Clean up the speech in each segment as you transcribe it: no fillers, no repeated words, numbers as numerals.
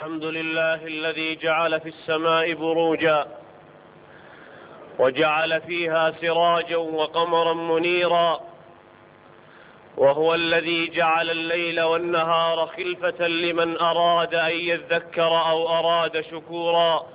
الحمد لله الذي جعل في السماء بروجا وجعل فيها سراجا وقمرا منيرا، وهو الذي جعل الليل والنهار خلفة لمن أراد أن يذكر أو أراد شكورا.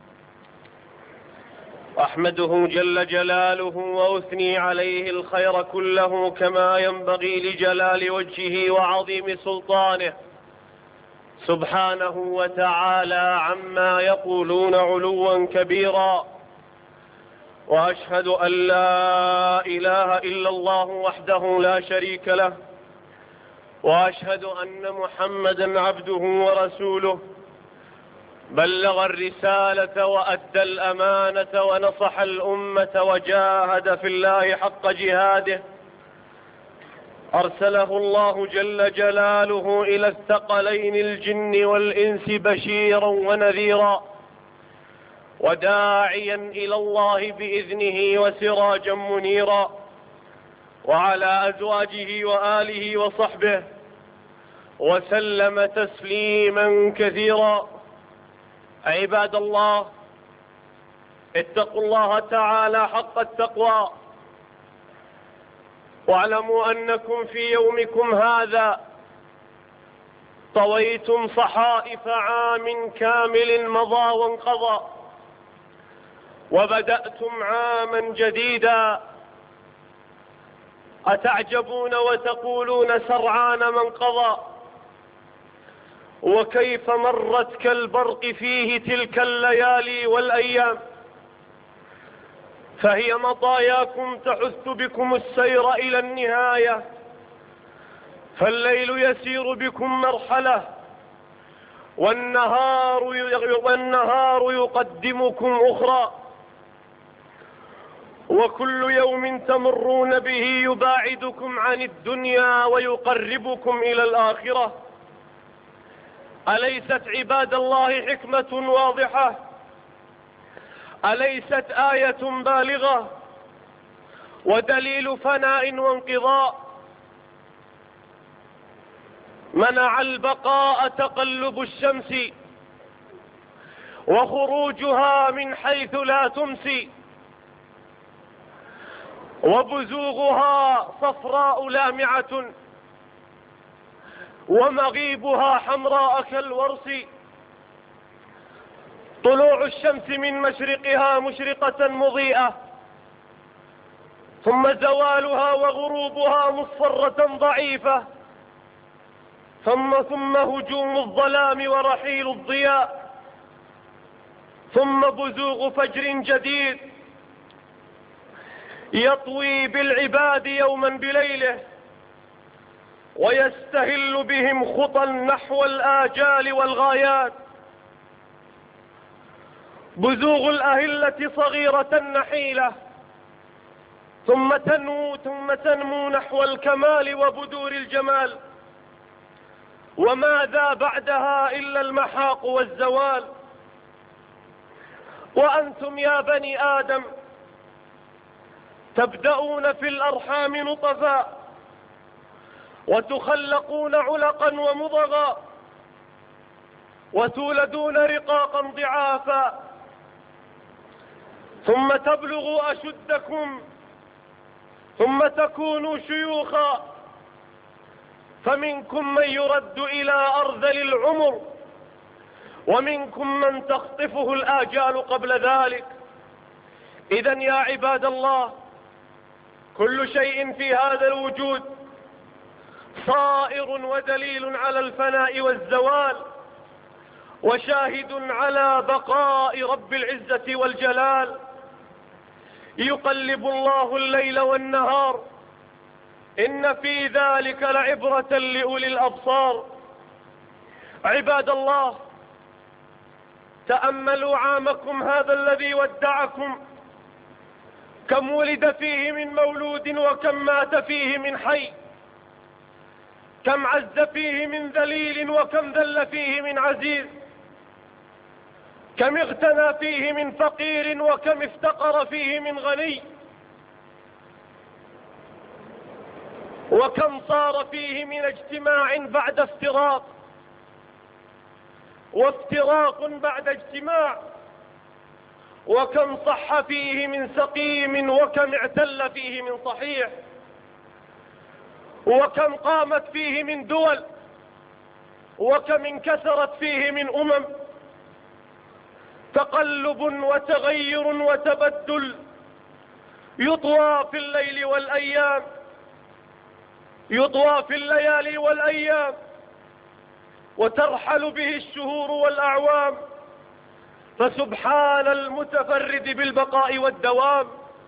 أحمده جل جلاله وأثني عليه الخير كله كما ينبغي لجلال وجهه وعظيم سلطانه سبحانه وتعالى عما يقولون علوا كبيرا. وأشهد أن لا إله إلا الله وحده لا شريك له، وأشهد أن محمدا عبده ورسوله، بلغ الرسالة وأدى الأمانة ونصح الأمة وجاهد في الله حق جهاده. أرسله الله جل جلاله إلى الثقلين الجن والإنس بشيرا ونذيرا، وداعيا إلى الله بإذنه وسراجا منيرا، وعلى أزواجه وآله وصحبه وسلم تسليما كثيرا. عباد الله، اتقوا الله تعالى حق التقوى، واعلموا أنكم في يومكم هذا طويتم صحائف عام كامل مضى وانقضى، وبدأتم عاما جديدا. أتعجبون وتقولون سرعان من قضى، وكيف مرت كالبرق فيه تلك الليالي والأيام، فهي مطاياكم تحث بكم السير إلى النهاية، فالليل يسير بكم مرحلة والنهار يقدمكم أخرى، وكل يوم تمرون به يباعدكم عن الدنيا ويقربكم إلى الآخرة. أليست عباد الله حكمة واضحة؟ أليست آية بالغة ودليل فناء وانقضاء؟ منع البقاء تقلب الشمس وخروجها من حيث لا تمسي، وبزوغها صفراء لامعة ومغيبها حمراء كالورس. طلوع الشمس من مشرقها مشرقة مضيئة، ثم زوالها وغروبها مصفرة ضعيفة، ثم هجوم الظلام ورحيل الضياء، ثم بزوغ فجر جديد يطوي بالعباد يوما بليله، ويستهل بهم خطى نحو الآجال والغايات. بزوغ الأهلة صغيرة نحيلة، ثم تنمو نحو الكمال وبدور الجمال، وماذا بعدها إلا المحاق والزوال. وأنتم يا بني آدم تبدأون في الأرحام نطفا، وتخلقون علقا ومضغا، وتولدون رقاقا ضعافا، ثم تبلغوا أشدكم، ثم تكونوا شيوخا، فمنكم من يرد إلى أرذل العمر، ومنكم من تخطفه الآجال قبل ذلك. إذن يا عباد الله، كل شيء في هذا الوجود صائر ودليل على الفناء والزوال، وشاهد على بقاء رب العزة والجلال. يقلب الله الليل والنهار، إن في ذلك لعبرة لأولي الأبصار. عباد الله، تأملوا عامكم هذا الذي ودعكم، كم ولد فيه من مولود، وكم مات فيه من حي، كم عز فيه من ذليل، وكم ذل فيه من عزيز، كم اغتنى فيه من فقير، وكم افتقر فيه من غني، وكم صار فيه من اجتماع بعد افتراق. وافتراق بعد اجتماع، وكم صح فيه من سقيم وكم اعتل فيه من صحيح، وكم قامت فيه من دول وكم انكسرت فيه من أمم. تقلب وتغير وتبدل يطوى في الليل والأيام، يطوى في الليالي والأيام، وترحل به الشهور والأعوام. فسبحان المتفرد بالبقاء والدوام.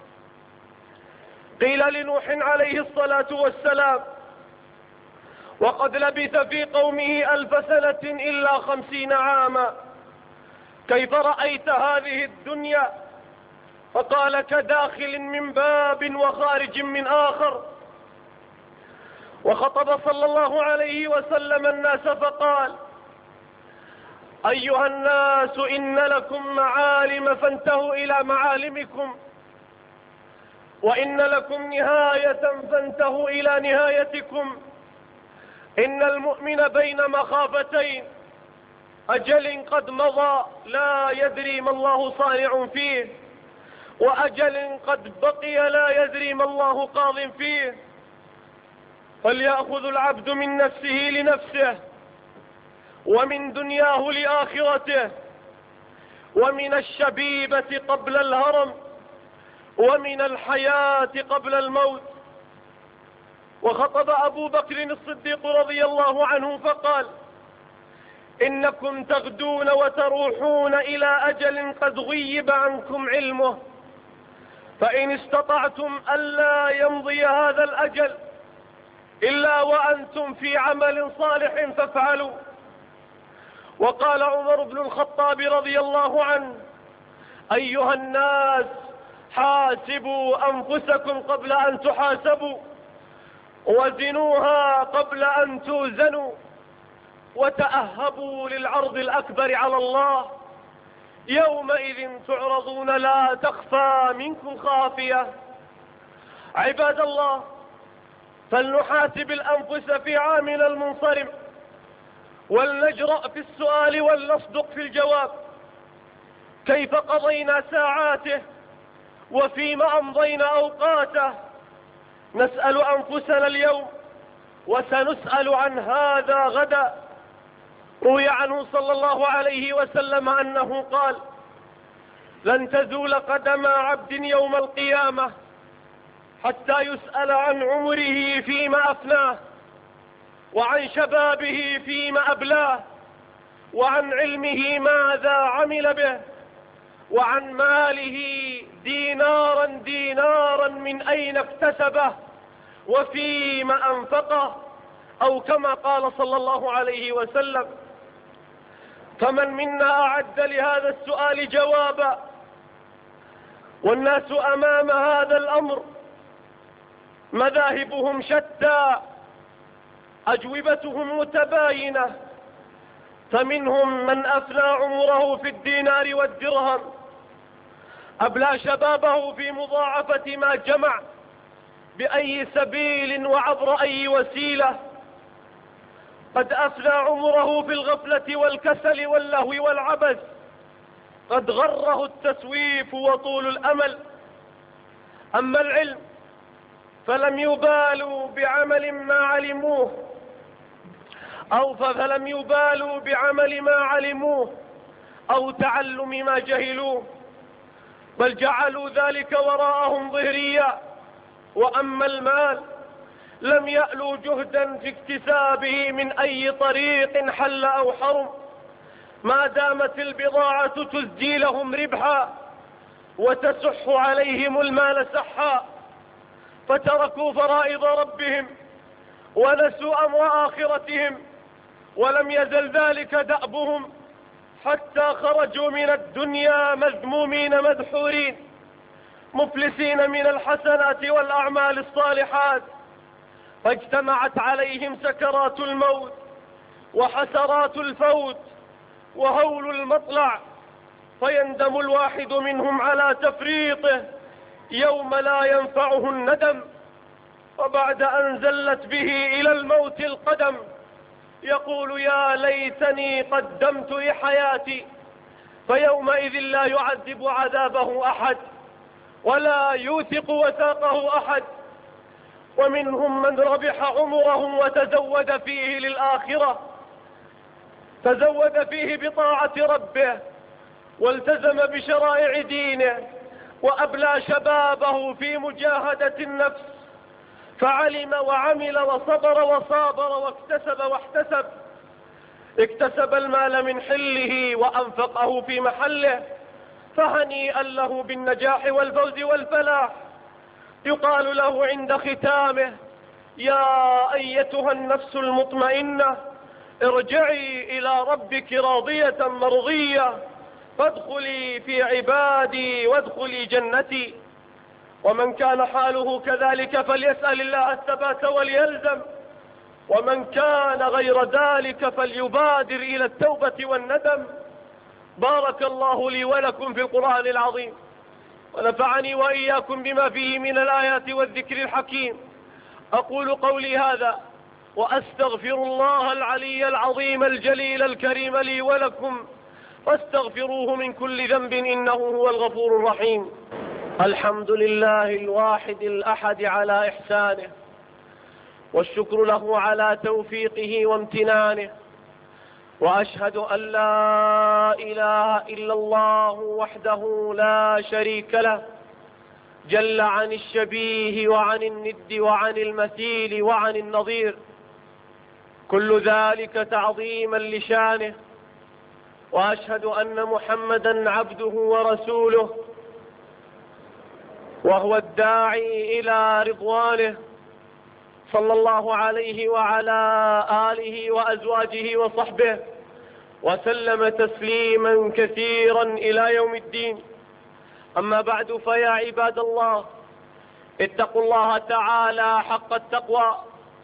قيل لنوح عليه الصلاة والسلام وقد لبث في قومه 1000 سنة إلا 50 عاما، كيف رأيت هذه الدنيا؟ فقال كداخل من باب وخارج من آخر. وخطب صلى الله عليه وسلم الناس فقال: أيها الناس إن لكم معالم فانتهوا إلى معالمكم، وإن لكم نهاية فانتهوا إلى نهايتكم. إن المؤمن بين مخافتين: أجل قد مضى لا يدري ما الله صانع فيه، وأجل قد بقي لا يدري ما الله قاض فيه. فليأخذ العبد من نفسه لنفسه، ومن دنياه لآخرته، ومن الشبيبة قبل الهرم، ومن الحياة قبل الموت. وخطب أبو بكر الصديق رضي الله عنه فقال: إنكم تغدون وتروحون إلى أجل قد غيب عنكم علمه، فإن استطعتم ألا يمضي هذا الأجل إلا وأنتم في عمل صالح فافعلوا. وقال عمر بن الخطاب رضي الله عنه: أيها الناس حاسبوا أنفسكم قبل أن تحاسبوا، وزنوها قبل أن توزنوا، وتأهبوا للعرض الأكبر على الله، يومئذ تعرضون لا تخفى منكم خافية. عباد الله، فلنحاسب الأنفس في عامنا المنصرم، ولنجرأ في السؤال ولنصدق في الجواب. كيف قضينا ساعاته وفيما أمضينا أوقاته؟ نسأل أنفسنا اليوم وسنسأل عن هذا غدا. روي عنه صلى الله عليه وسلم أنه قال: لن تزول قدم عبد يوم القيامة حتى يسأل عن عمره فيما أفناه، وعن شبابه فيما أبلاه، وعن علمه ماذا عمل به، وعن ماله دينارا دينارا من أين اكتسبه وفيما أنفقه، أو كما قال صلى الله عليه وسلم. فمن منا أعد لهذا السؤال جوابا؟ والناس أمام هذا الأمر مذاهبهم شتى، أجوبتهم متباينة. فمنهم من أفنى عمره في الدينار والدرهم، أبلى شبابه في مضاعفة ما جمع بأي سبيل وعبر أي وسيلة. قد أفنى عمره في الغفلة والكسل واللهو والعبث، قد غره التسويف وطول الأمل. أما العلم فلم يبالوا بعمل ما علموه، فلم يبالوا بعمل ما علموه أو تعلم ما جهلوه، بل جعلوا ذلك وراءهم ظهريا. وأما المال لم يألوا جهدا في اكتسابه من أي طريق حل أو حرم، ما دامت البضاعة تزجي لهم ربحا وتسح عليهم المال سحا، فتركوا فرائض ربهم ونسوا أمر آخرتهم، ولم يزل ذلك دأبهم حتى خرجوا من الدنيا مذمومين مدحورين، مفلسين من الحسنات والأعمال الصالحات. فاجتمعت عليهم سكرات الموت وحسرات الفوت وهول المطلع، فيندم الواحد منهم على تفريطه يوم لا ينفعه الندم، وبعد أن زلت به إلى الموت القدم يقول يا ليتني قدمت لحياتي، فيومئذ لا يعذب عذابه أحد ولا يوثق وثاقه أحد. ومنهم من ربح عمره وتزود فيه للآخرة، تزود فيه بطاعة ربه والتزم بشرائع دينه، وأبلى شبابه في مجاهدة النفس، فعلم وعمل وصبر وصابر واكتسب واحتسب، اكتسب المال من حله وأنفقه في محله، فهنيئا له بالنجاح والفوز والفلاح. يقال له عند ختامه: يا أيتها النفس المطمئنة ارجعي إلى ربك راضية مرضية فادخلي في عبادي وادخلي جنتي. ومن كان حاله كذلك فليسأل الله الثبات وليلزم، ومن كان غير ذلك فليبادر إلى التوبة والندم. بارك الله لي ولكم في القرآن العظيم، ونفعني وإياكم بما فيه من الآيات والذكر الحكيم. أقول قولي هذا وأستغفر الله العلي العظيم الجليل الكريم لي ولكم، فاستغفروه من كل ذنب إنه هو الغفور الرحيم. الحمد لله الواحد الأحد على إحسانه، والشكر له على توفيقه وامتنانه، وأشهد أن لا إله إلا الله وحده لا شريك له، جل عن الشبيه وعن الند وعن المثيل وعن النظير، كل ذلك تعظيما لشانه. وأشهد أن محمدا عبده ورسوله، وهو الداعي إلى رضوانه، صلى الله عليه وعلى آله وأزواجه وصحبه وسلم تسليما كثيرا إلى يوم الدين. أما بعد، فيا عباد الله، اتقوا الله تعالى حق التقوى،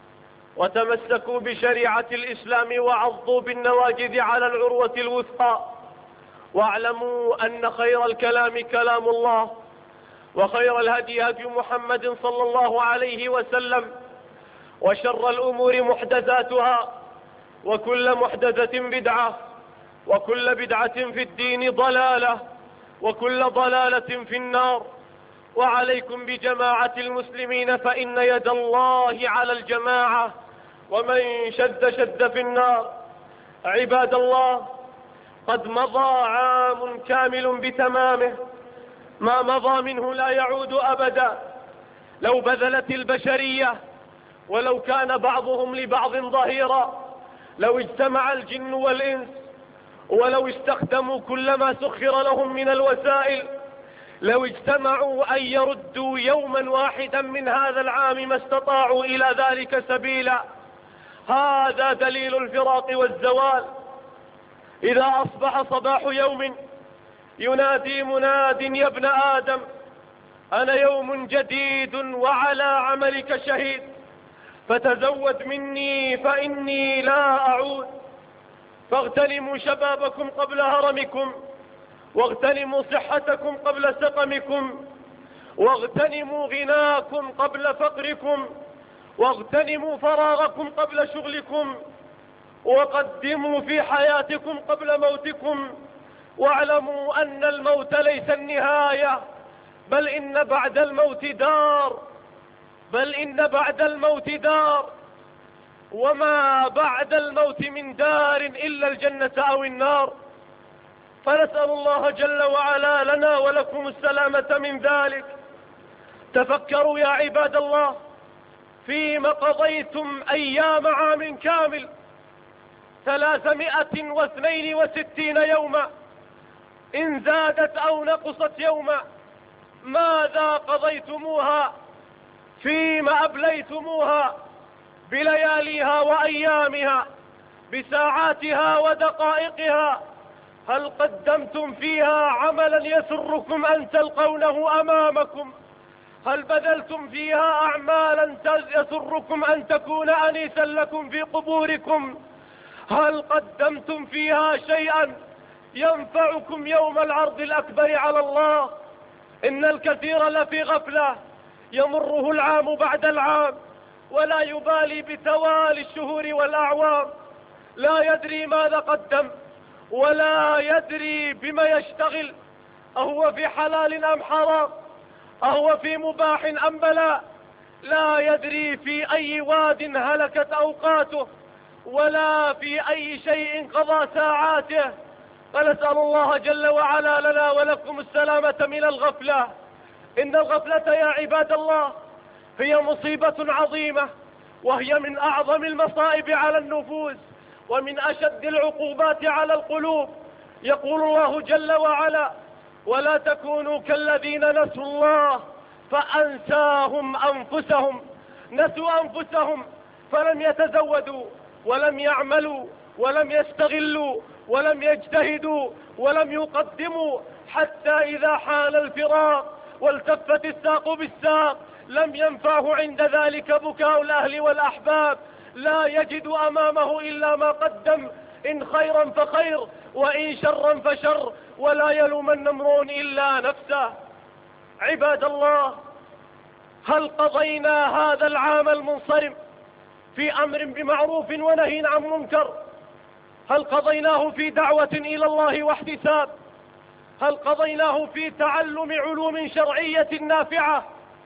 وتمسكوا بشريعة الإسلام وعضوا بالنواجذ على العروة الوثقى، واعلموا أن خير الكلام كلام الله، وخير الهدي هدي محمد صلى الله عليه وسلم، وشر الأمور محدثاتها، وكل محدثة بدعة، وكل بدعة في الدين ضلالة، وكل ضلالة في النار. وعليكم بجماعة المسلمين، فإن يد الله على الجماعة، ومن شد شد في النار. عباد الله، قد مضى عام كامل بتمامه، ما مضى منه لا يعود أبدا. لو بذلت البشرية، ولو كان بعضهم لبعض ظهيرا، لو اجتمع الجن والإنس، ولو استخدموا كل ما سخر لهم من الوسائل، لو اجتمعوا أن يردوا يوما واحدا من هذا العام ما استطاعوا إلى ذلك سبيلا. هذا دليل الفراق والزوال. إذا أصبح صباح يوم ينادي مناد: يا ابن آدم، أنا يوم جديد وعلى عملك شهيد، فتزود مني فإني لا أعود. فاغتنموا شبابكم قبل هرمكم، واغتنموا صحتكم قبل سقمكم، واغتنموا غناكم قبل فقركم، واغتنموا فراغكم قبل شغلكم، وقدموا في حياتكم قبل موتكم. واعلموا أن الموت ليس النهاية، بل إن بعد الموت دار، بل إن بعد الموت دار، وما بعد الموت من دار إلا الجنة أو النار. فنسأل الله جل وعلا لنا ولكم السلامة من ذلك. تفكروا يا عباد الله فيما قضيتم أيام عام كامل 362 يوما، إن زادت أو نقصت يوما. ماذا قضيتموها؟ فيما أبليتموها؟ بلياليها وأيامها، بساعاتها ودقائقها. هل قدمتم فيها عملا يسركم أن تلقونه أمامكم؟ هل بذلتم فيها أعمالا يسركم أن تكون أنيسا لكم في قبوركم؟ هل قدمتم فيها شيئا ينفعكم يوم العرض الأكبر على الله؟ إن الكثير لفي غفلة، يمره العام بعد العام ولا يبالي بتوالي الشهور والأعوام. لا يدري ماذا قدم ولا يدري بما يشتغل، أهو في حلال أم حرام، أهو في مباح أم بلاء، لا يدري في أي واد هلكت أوقاته ولا في أي شيء قضى ساعاته. فنسأل الله جل وعلا لنا ولكم السلامة من الغفلة. إن الغفلة يا عباد الله هي مصيبة عظيمة، وهي من أعظم المصائب على النفوس ومن أشد العقوبات على القلوب. يقول الله جل وعلا: ولا تكونوا كالذين نسوا الله فأنساهم أنفسهم. نسوا أنفسهم فلم يتزودوا ولم يعملوا ولم يستغلوا ولم يجتهدوا ولم يقدموا، حتى إذا حان الفراق والتفت الساق بالساق لم ينفعه عند ذلك بكاء الأهل والأحباب، لا يجد أمامه إلا ما قدم، إن خيرا فخير وإن شرا فشر، ولا يلومن امرؤ إلا نفسه. عباد الله، هل قضينا هذا العام المنصرم في أمر بمعروف ونهي عن منكر؟ هل قضيناه في دعوة إلى الله واحتساب؟ هل قضيناه في تعلم علوم شرعية نافعة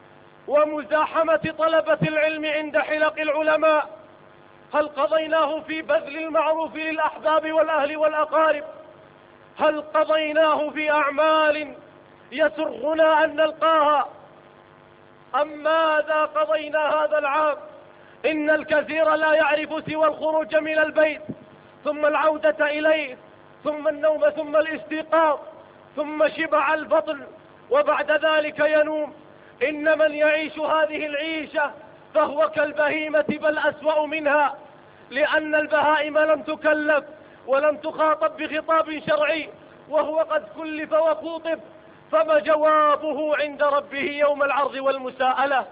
ومزاحمة طلبة العلم عند حلق العلماء؟ هل قضيناه في بذل المعروف للأحباب والأهل والأقارب؟ هل قضيناه في أعمال يسرنا أن نلقاها؟ أم ماذا قضينا هذا العام؟ إن الكثير لا يعرف سوى الخروج من البيت، ثم العودة إليه، ثم النوم، ثم الاستيقاظ، ثم شبع البطن، وبعد ذلك ينوم. إن من يعيش هذه العيشة فهو كالبهيمة بل أسوأ منها، لأن البهائم لم تكلف ولم تخاطب بخطاب شرعي، وهو قد كلف وخوطب، فما جوابه عند ربه يوم العرض والمساءلة؟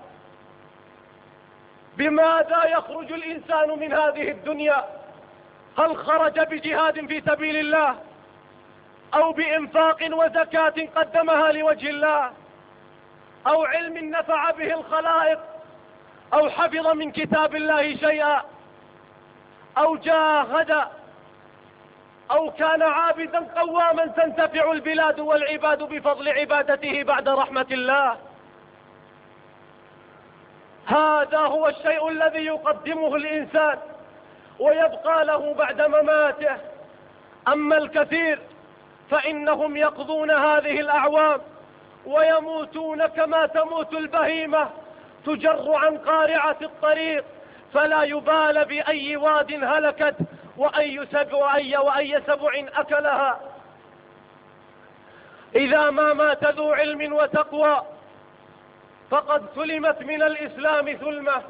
بماذا يخرج الإنسان من هذه الدنيا؟ هل خرج بجهاد في سبيل الله، أو بإنفاق وزكاة قدمها لوجه الله، أو علم نفع به الخلائق، أو حفظ من كتاب الله شيئا، أو جاهد، أو كان عابدا قواما تنتفع البلاد والعباد بفضل عبادته بعد رحمة الله؟ هذا هو الشيء الذي يقدمه الإنسان ويبقى له بعد مماته. أما الكثير فإنهم يقضون هذه الأعوام ويموتون كما تموت البهيمة، تجر عن قارعة الطريق، فلا يبال بأي واد هلكت وأي سبع أكلها. إذا ما مات ذو علم وتقوى فقد سلمت من الإسلام ثلمة.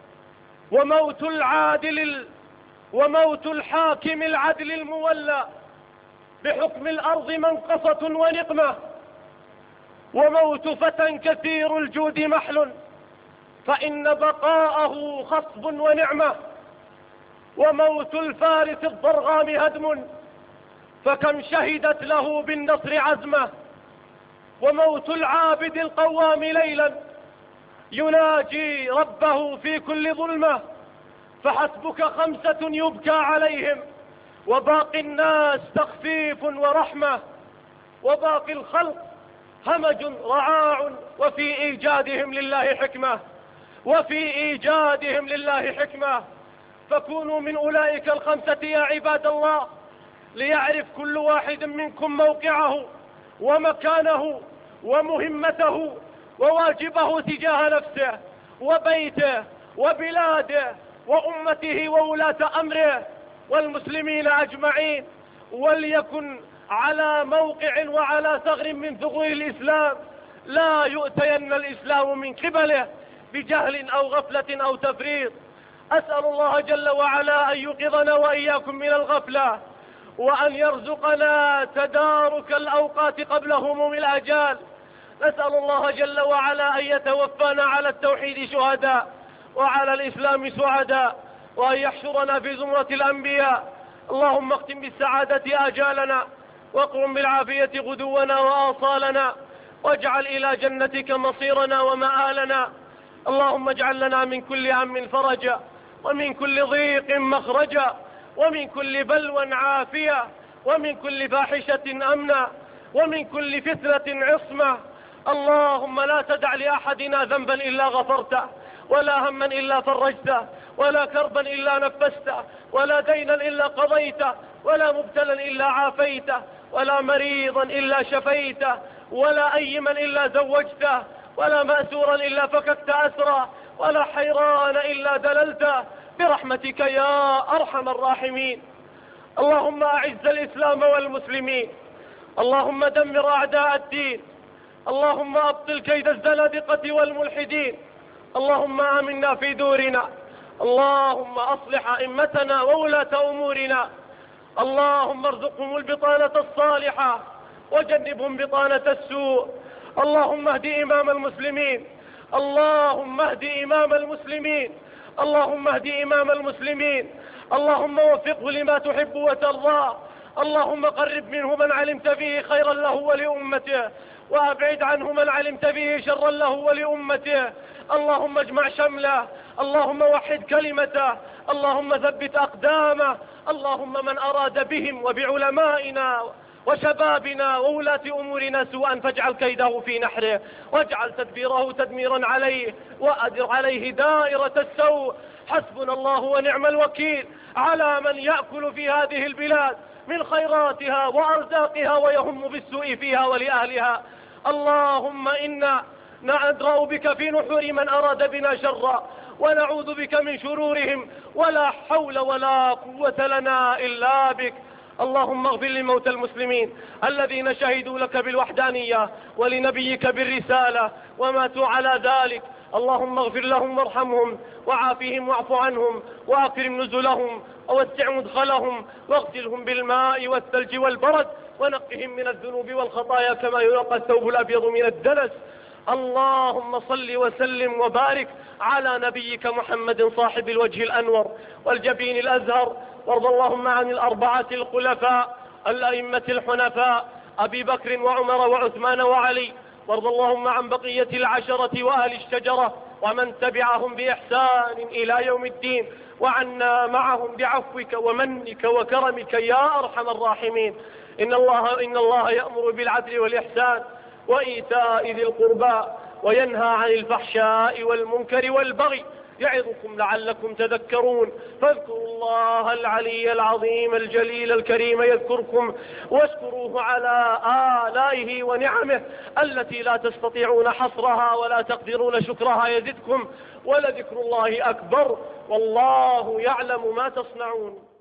وموت الحاكم العدل المولى بحكم الأرض منقصة ونقمة. وموت فتى كثير الجود محل فإن بقاءه خصب ونعمة. وموت الفارس الضرغام هدم فكم شهدت له بالنصر عزمة. وموت العابد القوام ليلا يناجي ربه في كل ظلمة، فحسبك 5 يبكى عليهم وباقي الناس تخفيف ورحمة. وباقي الخلق همج رعاع وفي إيجادهم لله حكمة. فكونوا من أولئك ال5 يا عباد الله، ليعرف كل واحد منكم موقعه ومكانه ومهمته وواجبه تجاه نفسه وبيته وبلاده وأمته وولاة أمره والمسلمين أجمعين، وليكن على موقع وعلى ثغر من ثغور الإسلام، لا يؤتين الإسلام من قبله بجهل أو غفلة أو تفريط. أسأل الله جل وعلا أن يوقظنا وإياكم من الغفلة، وأن يرزقنا تدارك الأوقات قبل هموم الأجال. نسأل الله جل وعلا أن يتوفانا على التوحيد شهداء وعلى الإسلام سعداء، وأن يحشرنا في زمرة الأنبياء. اللهم اختم بالسعادة آجالنا، واقرم بالعافية غدونا وآصالنا، واجعل إلى جنتك مصيرنا ومآلنا. اللهم اجعل لنا من كل هم فرجا، ومن كل ضيق مخرجا، ومن كل بلوى عافية، ومن كل فاحشة أمنا، ومن كل فتنة عصمة. اللهم لا تدع لأحدنا ذنبا إلا غفرته، ولا هما إلا فرجته، ولا كربا إلا نفسته، ولا دينا إلا قضيته، ولا مبتلا إلا عافيته، ولا مريضا إلا شفيته، ولا أيما إلا زوجته، ولا مأسورا إلا فككت أسرا، ولا حيران إلا دللته، برحمتك يا أرحم الراحمين. اللهم أعز الإسلام والمسلمين، اللهم دمر أعداء الدين، اللهم أبطل كيد الزنادقة والملحدين، اللهم آمنا في دورنا، اللهم أصلح أئمتنا وولاة أمورنا، اللهم ارزقهم البطانة الصالحة وجنبهم بطانة السوء. اللهم اهد إمام المسلمين، اللهم اهد إمام المسلمين، اللهم اهد إمام المسلمين، اللهم وفقه لما تحب وترضى. اللهم قرب منه من علمت فيه خيرا له ولأمته، وأبعد عنه من علمت فيه شرا له ولأمته. اللهم اجمع شمله، اللهم وحد كلمته، اللهم ثبت أقدامه. اللهم من أراد بهم وبعلمائنا وشبابنا وولاة أمورنا سوءا فاجعل كيده في نحره، واجعل تدبيره تدميرا عليه، وأدر عليه دائرة السوء. حسبنا الله ونعم الوكيل على من يأكل في هذه البلاد من خيراتها وأرزاقها ويهم بالسوء فيها ولأهلها. اللهم إنا ندرأ بك في نحور من أراد بنا شرا، ونعوذ بك من شرورهم، ولا حول ولا قوة لنا إلا بك. اللهم اغفر لموتى المسلمين الذين شهدوا لك بالوحدانية ولنبيك بالرسالة وماتوا على ذلك. اللهم اغفر لهم وارحمهم وعافهم واعف عنهم وأكرم نزلهم ووسع مدخلهم واغسلهم بالماء والثلج والبرد ونقهم من الذنوب والخطايا كما ينقى الثوب الأبيض من الدنس. اللهم صل وسلم وبارك على نبيك محمد صاحب الوجه الأنور والجبين الأزهر. وارض اللهم عن الأربعة الخلفاء الأئمة الحنفاء أبي بكر وعمر وعثمان وعلي. وارض اللهم عن بقية العشرة وأهل الشجرة ومن تبعهم بإحسان إلى يوم الدين، وعنا معهم بعفوك ومنك وكرمك يا أرحم الراحمين. إن الله يأمر بالعدل والإحسان وإيتاء ذي القربى وينهى عن الفحشاء والمنكر والبغي، يعظكم لعلكم تذكرون. فاذكروا الله العلي العظيم الجليل الكريم يذكركم، واشكروه على آلائه ونعمه التي لا تستطيعون حصرها ولا تقدرون شكرها يزدكم، ولذكر الله أكبر، والله يعلم ما تصنعون.